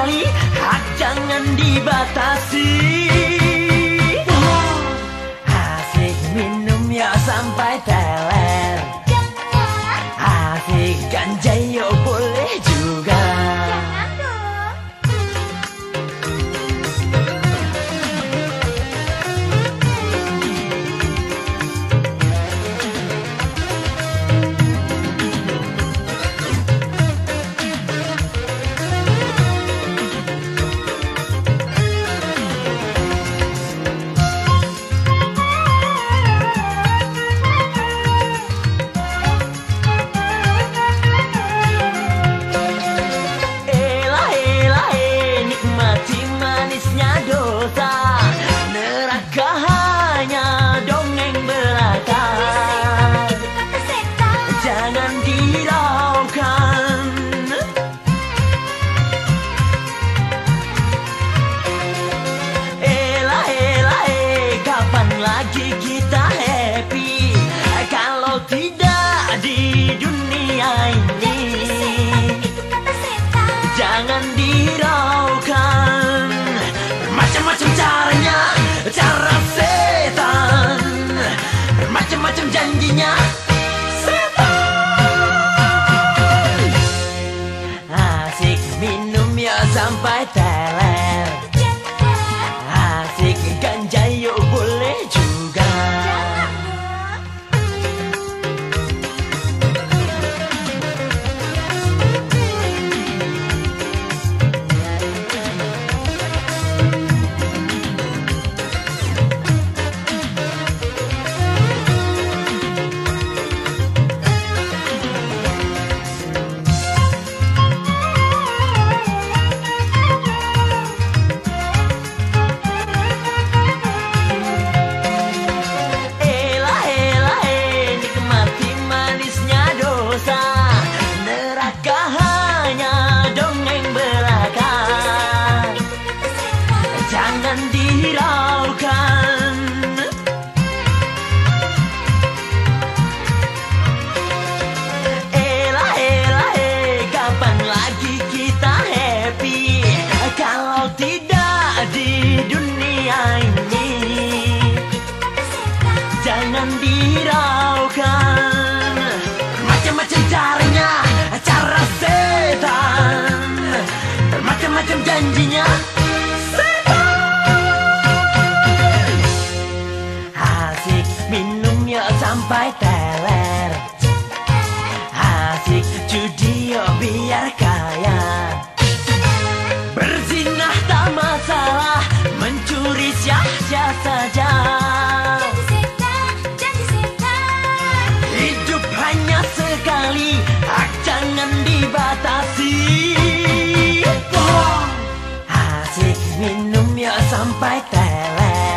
sekali, hak jangan dibatasi. Asik minum ya sampai teler, asik ganja yo boleh juga. Lagi kita happy kalau tidak di dunia ini. Jangan diraukan macam-macam caranya, cara setan, macam-macam janjinya setan. Asik minum ya sampai teler, asik ganja yuk boleh juga. Jangan diraukan. Kapan lagi kita happy kalau tidak di dunia ini. Jangan diraukan macam-macam caranya, cara setan, macam-macam janjinya. Sampai teler, asik judi yo biar kaya. Berzinah tak masalah, mencuri sia-sia saja. Hidup hanya sekali, hak jangan dibatasi. Asik minum ya sampai teler,